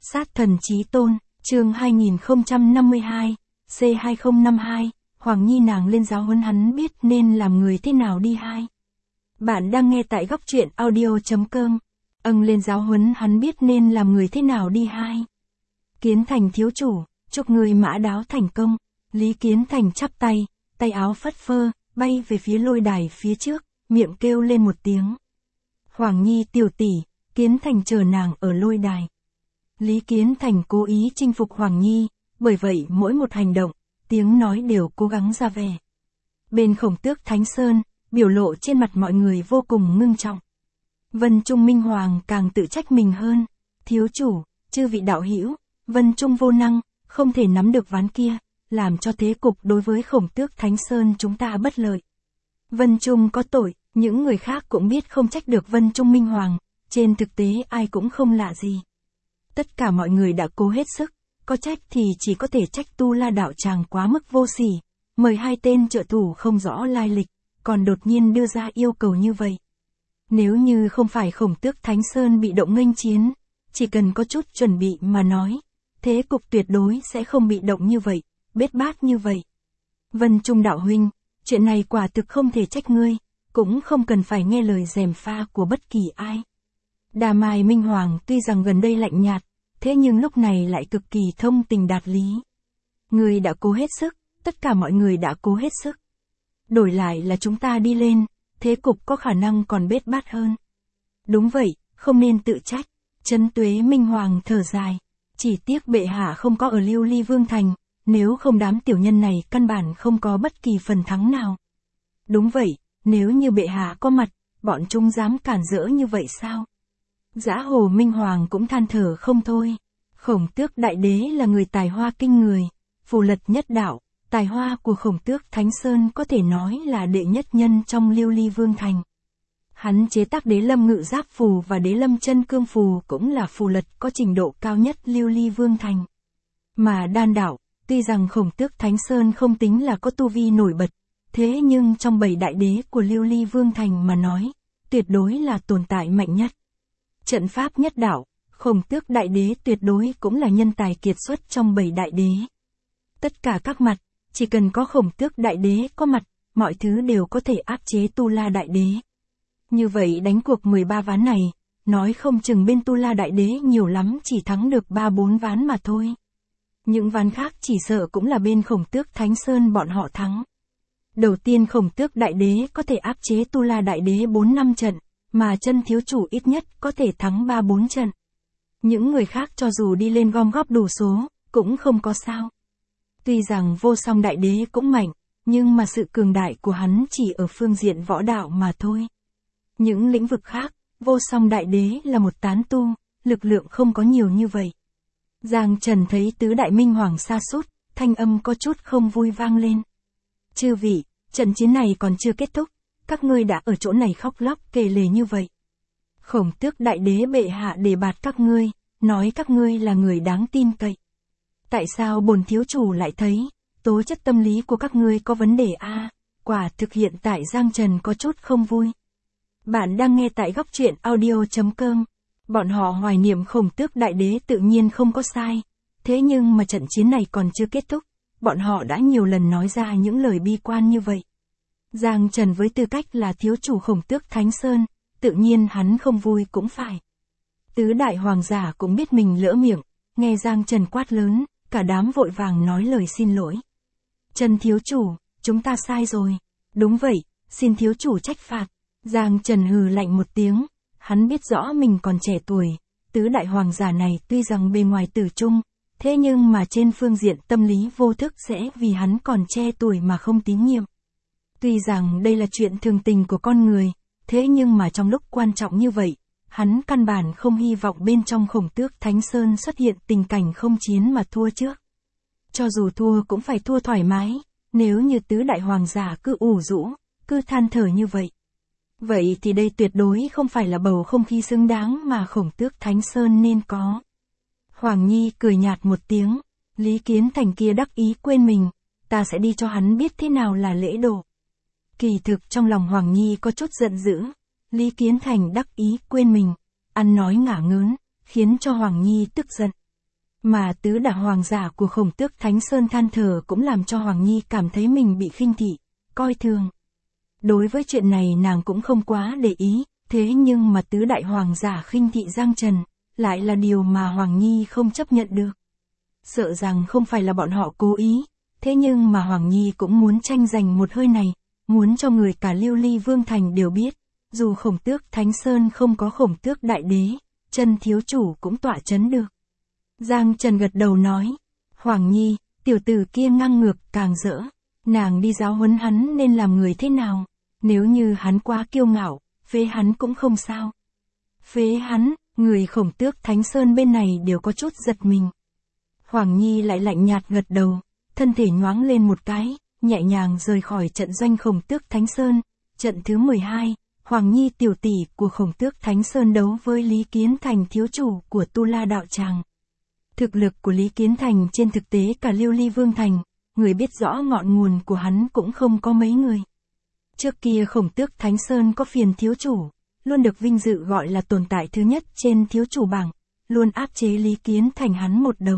Sát thần chí tôn, chương 2052, C2052, Hoàng Nhi nàng lên giáo huấn hắn biết nên làm người thế nào đi hai. Bạn đang nghe tại góc truyện audio.com. Lên giáo huấn hắn biết nên làm người thế nào đi hai. Kiến Thành thiếu chủ, chúc người mã đáo thành công. Lý Kiến Thành chắp tay, tay áo phất phơ, bay về phía lôi đài phía trước, miệng kêu lên một tiếng. Hoàng Nhi tiểu tỷ, Kiến Thành chờ nàng ở lôi đài. Lý Kiến Thành cố ý chinh phục Hoàng Nhi, bởi vậy mỗi một hành động, tiếng nói đều cố gắng ra vẻ. Bên Khổng Tước Thánh Sơn, biểu lộ trên mặt mọi người vô cùng ngưng trọng. Vân Trung Minh Hoàng càng tự trách mình hơn. Thiếu chủ, chư vị đạo hữu, Vân Trung vô năng, không thể nắm được ván kia, làm cho thế cục đối với Khổng Tước Thánh Sơn chúng ta bất lợi. Vân Trung có tội, những người khác cũng biết không trách được Vân Trung Minh Hoàng, trên thực tế ai cũng không lạ gì. Tất cả mọi người đã cố hết sức, có trách thì chỉ có thể trách Tu La đạo tràng quá mức vô sỉ, mời hai tên trợ thủ không rõ lai lịch, còn đột nhiên đưa ra yêu cầu như vậy. Nếu như không phải Khổng Tước Thánh Sơn bị động nghênh chiến, chỉ cần có chút chuẩn bị mà nói, thế cục tuyệt đối sẽ không bị động như vậy, bết bát như vậy. Vân Trung đạo huynh, chuyện này quả thực không thể trách ngươi, cũng không cần phải nghe lời gièm pha của bất kỳ ai. Đà Mai Minh Hoàng tuy rằng gần đây lạnh nhạt, thế nhưng lúc này lại cực kỳ thông tình đạt lý. Ngươi đã cố hết sức, tất cả mọi người đã cố hết sức. Đổi lại là chúng ta đi lên, thế cục có khả năng còn bết bát hơn. Đúng vậy, không nên tự trách. Trấn Tuế Minh Hoàng thở dài. Chỉ tiếc bệ hạ không có ở Lưu Ly Vương Thành, nếu không đám tiểu nhân này căn bản không có bất kỳ phần thắng nào. Đúng vậy, nếu như bệ hạ có mặt, bọn chúng dám cản rỡ như vậy sao? Dã Hồ Minh Hoàng cũng than thở không thôi. Khổng Tước Đại Đế là người tài hoa kinh người, phù lật nhất đạo, tài hoa của Khổng Tước Thánh Sơn có thể nói là đệ nhất nhân trong Lưu Ly Vương Thành. Hắn chế tác Đế Lâm Ngự Giáp Phù và Đế Lâm Chân Cương Phù cũng là phù lật có trình độ cao nhất Lưu Ly Vương Thành. Mà đan đạo, tuy rằng Khổng Tước Thánh Sơn không tính là có tu vi nổi bật, thế nhưng trong 7 đại đế của Lưu Ly Vương Thành mà nói, tuyệt đối là tồn tại mạnh nhất. Trận pháp nhất đạo, Khổng Tước Đại Đế tuyệt đối cũng là nhân tài kiệt xuất trong 7 đại đế. Tất cả các mặt, chỉ cần có Khổng Tước Đại Đế có mặt, mọi thứ đều có thể áp chế Tu La Đại Đế. Như vậy đánh cuộc 13 ván này, nói không chừng bên Tu La Đại Đế nhiều lắm chỉ thắng được 3-4 ván mà thôi. Những ván khác chỉ sợ cũng là bên Khổng Tước Thánh Sơn bọn họ thắng. Đầu tiên Khổng Tước Đại Đế có thể áp chế Tu La Đại Đế 4-5 trận, mà chân thiếu chủ ít nhất có thể thắng 3-4 trận. Những người khác cho dù đi lên gom góp đủ số, cũng không có sao. Tuy rằng Vô Song Đại Đế cũng mạnh, nhưng mà sự cường đại của hắn chỉ ở phương diện võ đạo mà thôi. Những lĩnh vực khác, Vô Song Đại Đế là một tán tu, lực lượng không có nhiều như vậy. Giang Trần thấy tứ đại minh hoàng sa sút, thanh âm có chút không vui vang lên. Chư vị, trận chiến này còn chưa kết thúc, các ngươi đã ở chỗ này khóc lóc kể lể như vậy. Khổng Tước Đại Đế bệ hạ đề bạt các ngươi, nói các ngươi là người đáng tin cậy. Tại sao bổn thiếu chủ lại thấy, tố chất tâm lý của các ngươi có vấn đề a? Quả thực hiện tại Giang Trần có chút không vui. Bạn đang nghe tại góc truyện audio.com. Bọn họ hoài niệm Khổng Tước Đại Đế tự nhiên không có sai. Thế nhưng mà trận chiến này còn chưa kết thúc, bọn họ đã nhiều lần nói ra những lời bi quan như vậy. Giang Trần với tư cách là thiếu chủ Khổng Tước Thánh Sơn, tự nhiên hắn không vui cũng phải. Tứ đại hoàng giả cũng biết mình lỡ miệng, nghe Giang Trần quát lớn, cả đám vội vàng nói lời xin lỗi. Trần thiếu chủ, chúng ta sai rồi. Đúng vậy, xin thiếu chủ trách phạt. Giang Trần hừ lạnh một tiếng, hắn biết rõ mình còn trẻ tuổi, tứ đại hoàng giả này tuy rằng bề ngoài tử trung, thế nhưng mà trên phương diện tâm lý vô thức sẽ vì hắn còn trẻ tuổi mà không tín nhiệm. Tuy rằng đây là chuyện thường tình của con người, thế nhưng mà trong lúc quan trọng như vậy, hắn căn bản không hy vọng bên trong Khổng Tước Thánh Sơn xuất hiện tình cảnh không chiến mà thua trước. Cho dù thua cũng phải thua thoải mái, nếu như tứ đại hoàng giả cứ ủ rũ, cứ than thở như vậy. Vậy thì đây tuyệt đối không phải là bầu không khí xứng đáng mà Khổng Tước Thánh Sơn nên có. Hoàng Nhi cười nhạt một tiếng, Lý Kiến Thành kia đắc ý quên mình, ta sẽ đi cho hắn biết thế nào là lễ độ. Kỳ thực trong lòng Hoàng Nhi có chút giận dữ, Lý Kiến Thành đắc ý quên mình, ăn nói ngả ngớn, khiến cho Hoàng Nhi tức giận. Mà tứ đại hoàng giả của Khổng Tước Thánh Sơn than thở cũng làm cho Hoàng Nhi cảm thấy mình bị khinh thị, coi thường. Đối với chuyện này nàng cũng không quá để ý, thế nhưng mà tứ đại hoàng giả khinh thị Giang Trần, lại là điều mà Hoàng Nhi không chấp nhận được. Sợ rằng không phải là bọn họ cố ý, thế nhưng mà Hoàng Nhi cũng muốn tranh giành một hơi này, muốn cho người cả Lưu Ly Vương Thành đều biết, dù Khổng Tước Thánh Sơn không có Khổng Tước Đại Đế, Trần thiếu chủ cũng tọa chấn được. Giang Trần gật đầu nói, Hoàng Nhi, tiểu tử kia ngang ngược càng dỡ, nàng đi giáo huấn hắn nên làm người thế nào, nếu như hắn quá kiêu ngạo, phế hắn cũng không sao. Phế hắn, người Khổng Tước Thánh Sơn bên này đều có chút giật mình. Hoàng Nhi lại lạnh nhạt gật đầu, thân thể nhoáng lên một cái, nhẹ nhàng rời khỏi trận doanh Khổng Tước Thánh Sơn. Trận thứ 12, Hoàng Nhi tiểu tỷ của Khổng Tước Thánh Sơn đấu với Lý Kiến Thành thiếu chủ của Tu La Đạo Tràng. Thực lực của Lý Kiến Thành trên thực tế cả Lưu Ly Vương Thành, người biết rõ ngọn nguồn của hắn cũng không có mấy người. Trước kia Khổng Tước Thánh Sơn có Phiền thiếu chủ, luôn được vinh dự gọi là tồn tại thứ nhất trên thiếu chủ bảng, luôn áp chế Lý Kiến Thành hắn một đầu.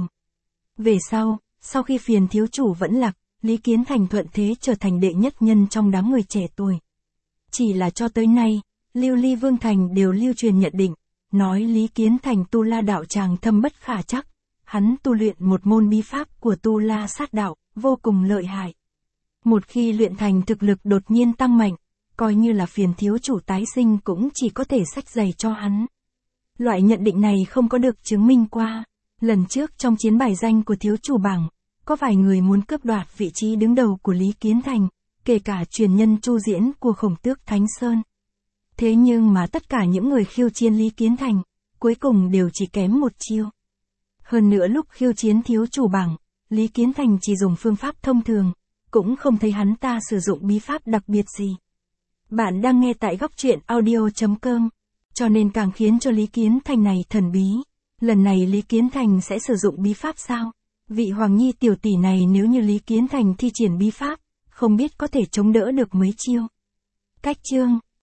Về sau khi Phiền thiếu chủ vẫn lạc, Lý Kiến Thành thuận thế trở thành đệ nhất nhân trong đám người trẻ tuổi. Chỉ là cho tới nay, Lưu Ly Vương Thành đều lưu truyền nhận định, nói Lý Kiến Thành Tu La Đạo Tràng thâm bất khả chắc, hắn tu luyện một môn bí pháp của Tu La Sát Đạo, vô cùng lợi hại. Một khi luyện thành thực lực đột nhiên tăng mạnh, coi như là Phiền thiếu chủ tái sinh cũng chỉ có thể xách giày cho hắn. Loại nhận định này không có được chứng minh qua. Lần trước trong chiến bài danh của thiếu chủ bảng, có vài người muốn cướp đoạt vị trí đứng đầu của Lý Kiến Thành, kể cả truyền nhân Chu Diễn của Khổng Tước Thánh Sơn. Thế nhưng mà tất cả những người khiêu chiến Lý Kiến Thành, cuối cùng đều chỉ kém một chiêu. Hơn nữa lúc khiêu chiến thiếu chủ bảng, Lý Kiến Thành chỉ dùng phương pháp thông thường, cũng không thấy hắn ta sử dụng bí pháp đặc biệt gì. Bạn đang nghe tại góc truyện audio.com, cho nên càng khiến cho Lý Kiến Thành này thần bí. Lần này Lý Kiến Thành sẽ sử dụng bí pháp sao? Vị Hoàng Nhi tiểu tỷ này nếu như Lý Kiến Thành thi triển bí pháp, không biết có thể chống đỡ được mấy chiêu. Cách chương